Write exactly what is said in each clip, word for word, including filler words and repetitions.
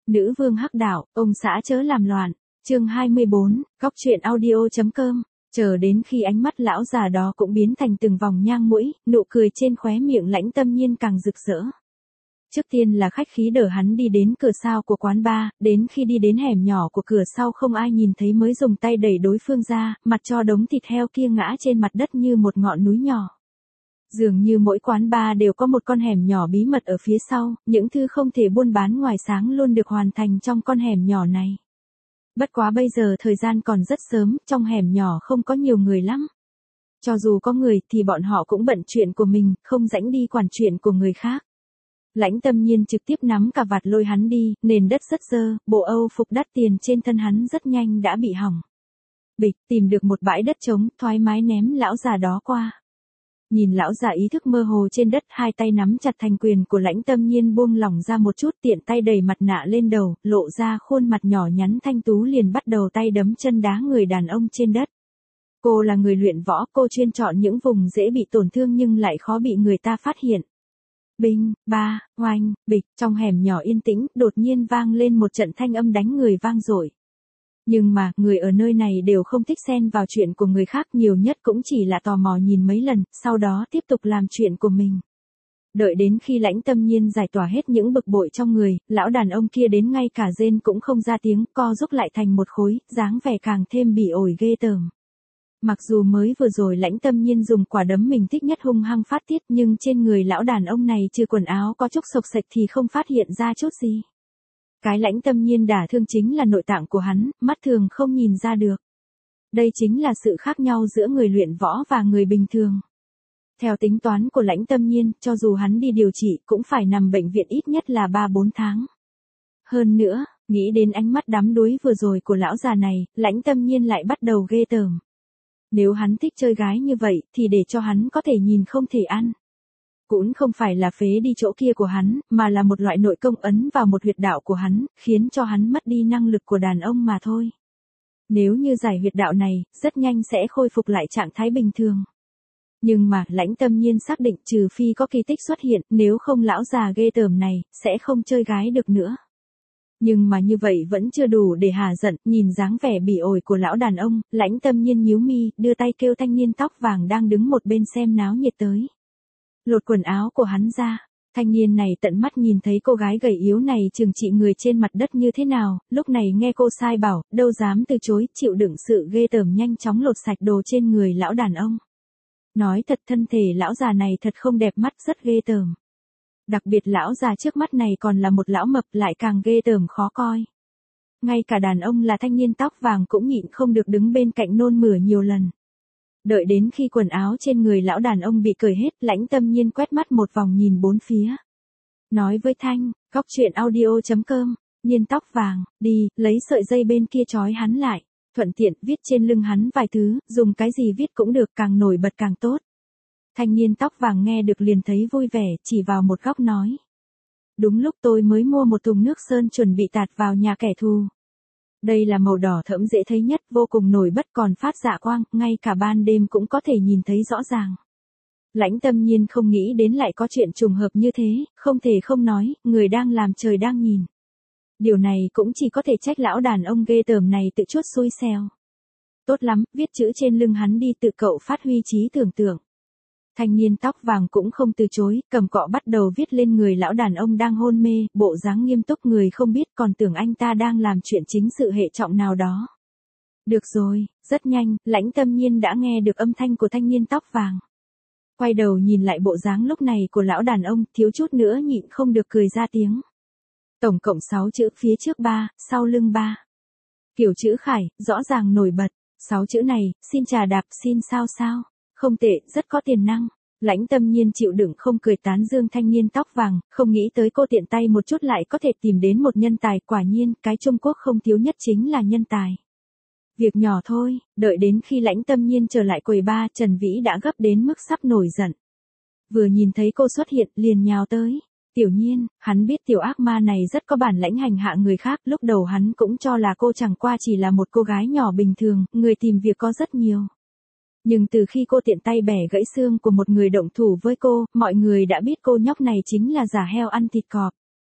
Nữ vương hắc đạo, ông xã chớ làm loạn. Chương hai mươi bốn, Góc truyện audio.com. Chờ đến khi ánh mắt lão già đó cũng biến thành từng vòng nhang mũi, nụ cười trên khóe miệng Lãnh Tâm Nhiên càng rực rỡ. Trước tiên là khách khí đỡ hắn đi đến cửa sau của quán bar, đến khi đi đến hẻm nhỏ của cửa sau không ai nhìn thấy mới dùng tay đẩy đối phương ra, mặt cho đống thịt heo kia ngã trên mặt đất như một ngọn núi nhỏ. Dường như mỗi quán bar đều có một con hẻm nhỏ bí mật ở phía sau, những thứ không thể buôn bán ngoài sáng luôn được hoàn thành trong con hẻm nhỏ này. Bất quá bây giờ thời gian còn rất sớm, trong hẻm nhỏ không có nhiều người lắm. Cho dù có người thì bọn họ cũng bận chuyện của mình, không rảnh đi quản chuyện của người khác. Lãnh Tâm Nhiên trực tiếp nắm cà vạt lôi hắn đi, nền đất rất dơ, bộ Âu phục đắt tiền trên thân hắn rất nhanh đã bị hỏng. Bịch, tìm được một bãi đất trống, thoải mái ném lão già đó qua. Nhìn lão già ý thức mơ hồ trên đất, hai tay nắm chặt thành quyền của Lãnh Tâm Nhiên buông lỏng ra một chút, tiện tay đẩy mặt nạ lên đầu, lộ ra khuôn mặt nhỏ nhắn thanh tú liền bắt đầu tay đấm chân đá người đàn ông trên đất. Cô là người luyện võ, cô chuyên chọn những vùng dễ bị tổn thương nhưng lại khó bị người ta phát hiện. Binh, ba, oanh, bịch, trong hẻm nhỏ yên tĩnh, đột nhiên vang lên một trận thanh âm đánh người vang dội. Nhưng mà, người ở nơi này đều không thích xen vào chuyện của người khác, nhiều nhất cũng chỉ là tò mò nhìn mấy lần, sau đó tiếp tục làm chuyện của mình. Đợi đến khi Lãnh Tâm Nhiên giải tỏa hết những bực bội trong người, lão đàn ông kia đến ngay cả rên cũng không ra tiếng, co rúm lại thành một khối, dáng vẻ càng thêm bỉ ổi ghê tởm. Mặc dù mới vừa rồi Lãnh Tâm Nhiên dùng quả đấm mình thích nhất hung hăng phát tiết, nhưng trên người lão đàn ông này trừ quần áo có chút xộc xệch thì không phát hiện ra chút gì. Cái Lãnh Tâm Nhiên đả thương chính là nội tạng của hắn, mắt thường không nhìn ra được. Đây chính là sự khác nhau giữa người luyện võ và người bình thường. Theo tính toán của Lãnh Tâm Nhiên, cho dù hắn đi điều trị cũng phải nằm bệnh viện ít nhất là ba bốn tháng. Hơn nữa, nghĩ đến ánh mắt đắm đuối vừa rồi của lão già này, Lãnh Tâm Nhiên lại bắt đầu ghê tởm. Nếu hắn thích chơi gái như vậy, thì để cho hắn có thể nhìn không thể ăn. Cũng không phải là phế đi chỗ kia của hắn, mà là một loại nội công ấn vào một huyệt đạo của hắn, khiến cho hắn mất đi năng lực của đàn ông mà thôi. Nếu như giải huyệt đạo này, rất nhanh sẽ khôi phục lại trạng thái bình thường. Nhưng mà, Lãnh Tâm Nhiên xác định trừ phi có kỳ tích xuất hiện, nếu không lão già ghê tởm này, sẽ không chơi gái được nữa. Nhưng mà như vậy vẫn chưa đủ để hà giận, nhìn dáng vẻ bỉ ổi của lão đàn ông, Lãnh Tâm Nhiên nhíu mi, đưa tay kêu thanh niên tóc vàng đang đứng một bên xem náo nhiệt tới. Lột quần áo của hắn ra, thanh niên này tận mắt nhìn thấy cô gái gầy yếu này trừng trị người trên mặt đất như thế nào, lúc này nghe cô sai bảo, đâu dám từ chối, chịu đựng sự ghê tởm nhanh chóng lột sạch đồ trên người lão đàn ông. Nói thật thân thể lão già này thật không đẹp mắt, rất ghê tởm. Đặc biệt lão già trước mắt này còn là một lão mập lại càng ghê tởm khó coi. Ngay cả đàn ông là thanh niên tóc vàng cũng nhịn không được đứng bên cạnh nôn mửa nhiều lần. Đợi đến khi quần áo trên người lão đàn ông bị cởi hết, Lãnh Tâm Nhiên quét mắt một vòng nhìn bốn phía. Nói với Thanh, Góc truyện audio.com, Nhiên tóc vàng, đi, lấy sợi dây bên kia trói hắn lại, thuận tiện viết trên lưng hắn vài thứ, dùng cái gì viết cũng được, càng nổi bật càng tốt. Thanh niên tóc vàng nghe được liền thấy vui vẻ, chỉ vào một góc nói. Đúng lúc tôi mới mua một thùng nước sơn chuẩn bị tạt vào nhà kẻ thù. Đây là màu đỏ thẫm dễ thấy nhất, vô cùng nổi bật còn phát dạ quang, ngay cả ban đêm cũng có thể nhìn thấy rõ ràng. Lãnh Tâm Nhiên không nghĩ đến lại có chuyện trùng hợp như thế, không thể không nói, người đang làm trời đang nhìn. Điều này cũng chỉ có thể trách lão đàn ông ghê tởm này tự chuốt xui xẻo. Tốt lắm, viết chữ trên lưng hắn đi, tự cậu phát huy trí tưởng tượng. Thanh niên tóc vàng cũng không từ chối, cầm cọ bắt đầu viết lên người lão đàn ông đang hôn mê, bộ dáng nghiêm túc, người không biết còn tưởng anh ta đang làm chuyện chính sự hệ trọng nào đó. Được rồi, rất nhanh, Lãnh Tâm Nhiên đã nghe được âm thanh của thanh niên tóc vàng. Quay đầu nhìn lại bộ dáng lúc này của lão đàn ông, thiếu chút nữa nhịn không được cười ra tiếng. Tổng cộng sáu chữ, phía trước ba, sau lưng ba. Kiểu chữ khải, rõ ràng nổi bật. Sáu chữ này, xin trà đạp, xin sao sao. Không tệ, rất có tiềm năng. Lãnh Tâm Nhiên chịu đựng không cười tán dương thanh niên tóc vàng, không nghĩ tới cô tiện tay một chút lại có thể tìm đến một nhân tài, quả nhiên, cái Trung Quốc không thiếu nhất chính là nhân tài. Việc nhỏ thôi, đợi đến khi Lãnh Tâm Nhiên trở lại quầy ba, Trần Vĩ đã gấp đến mức sắp nổi giận. Vừa nhìn thấy cô xuất hiện, liền nhào tới. Tiểu Nhiên, hắn biết tiểu ác ma này rất có bản lãnh hành hạ người khác, lúc đầu hắn cũng cho là cô chẳng qua chỉ là một cô gái nhỏ bình thường, người tìm việc có rất nhiều. Nhưng từ khi cô tiện tay bẻ gãy xương của một người động thủ với cô, mọi người đã biết cô nhóc này chính là giả heo ăn thịt cọp.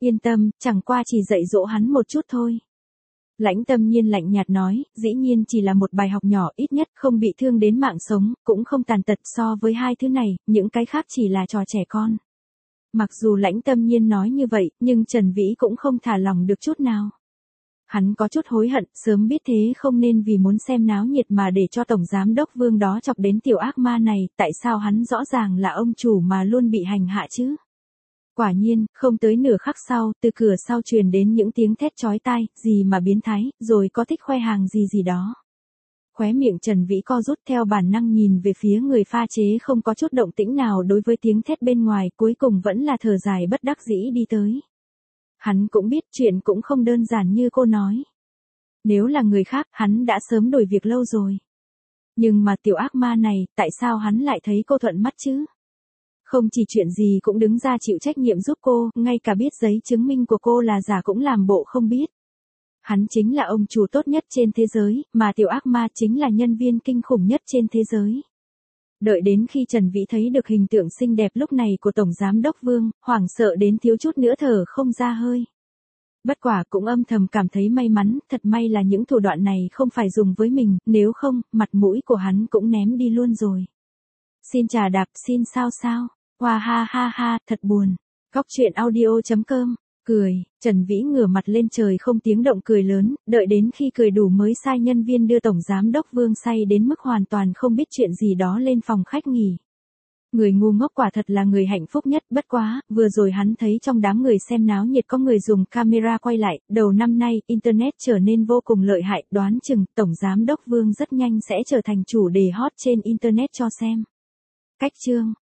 Yên tâm, chẳng qua chỉ dạy dỗ hắn một chút thôi. Lãnh Tâm Nhiên lạnh nhạt nói, dĩ nhiên chỉ là một bài học nhỏ, ít nhất không bị thương đến mạng sống, cũng không tàn tật. So với hai thứ này, những cái khác chỉ là trò trẻ con. Mặc dù Lãnh Tâm Nhiên nói như vậy, nhưng Trần Vĩ cũng không thả lòng được chút nào. Hắn có chút hối hận, sớm biết thế không nên vì muốn xem náo nhiệt mà để cho Tổng Giám Đốc Vương đó chọc đến tiểu ác ma này, tại sao hắn rõ ràng là ông chủ mà luôn bị hành hạ chứ? Quả nhiên, không tới nửa khắc sau, từ cửa sau truyền đến những tiếng thét chói tai, gì mà biến thái, rồi có thích khoe hàng gì gì đó. Khóe miệng Trần Vĩ co rút, theo bản năng nhìn về phía người pha chế không có chút động tĩnh nào đối với tiếng thét bên ngoài, cuối cùng vẫn là thở dài bất đắc dĩ đi tới. Hắn cũng biết chuyện cũng không đơn giản như cô nói. Nếu là người khác, hắn đã sớm đổi việc lâu rồi. Nhưng mà tiểu ác ma này, tại sao hắn lại thấy cô thuận mắt chứ? Không chỉ chuyện gì cũng đứng ra chịu trách nhiệm giúp cô, ngay cả biết giấy chứng minh của cô là giả cũng làm bộ không biết. Hắn chính là ông chủ tốt nhất trên thế giới, mà tiểu ác ma chính là nhân viên kinh khủng nhất trên thế giới. Đợi đến khi Trần Vĩ thấy được hình tượng xinh đẹp lúc này của Tổng Giám Đốc Vương, hoảng sợ đến thiếu chút nữa thở không ra hơi. Bất quả cũng âm thầm cảm thấy may mắn, thật may là những thủ đoạn này không phải dùng với mình, nếu không, mặt mũi của hắn cũng ném đi luôn rồi. Xin trà đạp, xin sao sao, hoa ha ha ha, thật buồn. Góc truyện audio chấm com, cười, Trần Vĩ ngửa mặt lên trời không tiếng động cười lớn, đợi đến khi cười đủ mới sai nhân viên đưa Tổng Giám Đốc Vương say đến mức hoàn toàn không biết chuyện gì đó lên phòng khách nghỉ. Người ngu ngốc quả thật là người hạnh phúc nhất, bất quá, vừa rồi hắn thấy trong đám người xem náo nhiệt có người dùng camera quay lại, đầu năm nay, Internet trở nên vô cùng lợi hại, đoán chừng, Tổng Giám Đốc Vương rất nhanh sẽ trở thành chủ đề hot trên Internet cho xem. Cách chương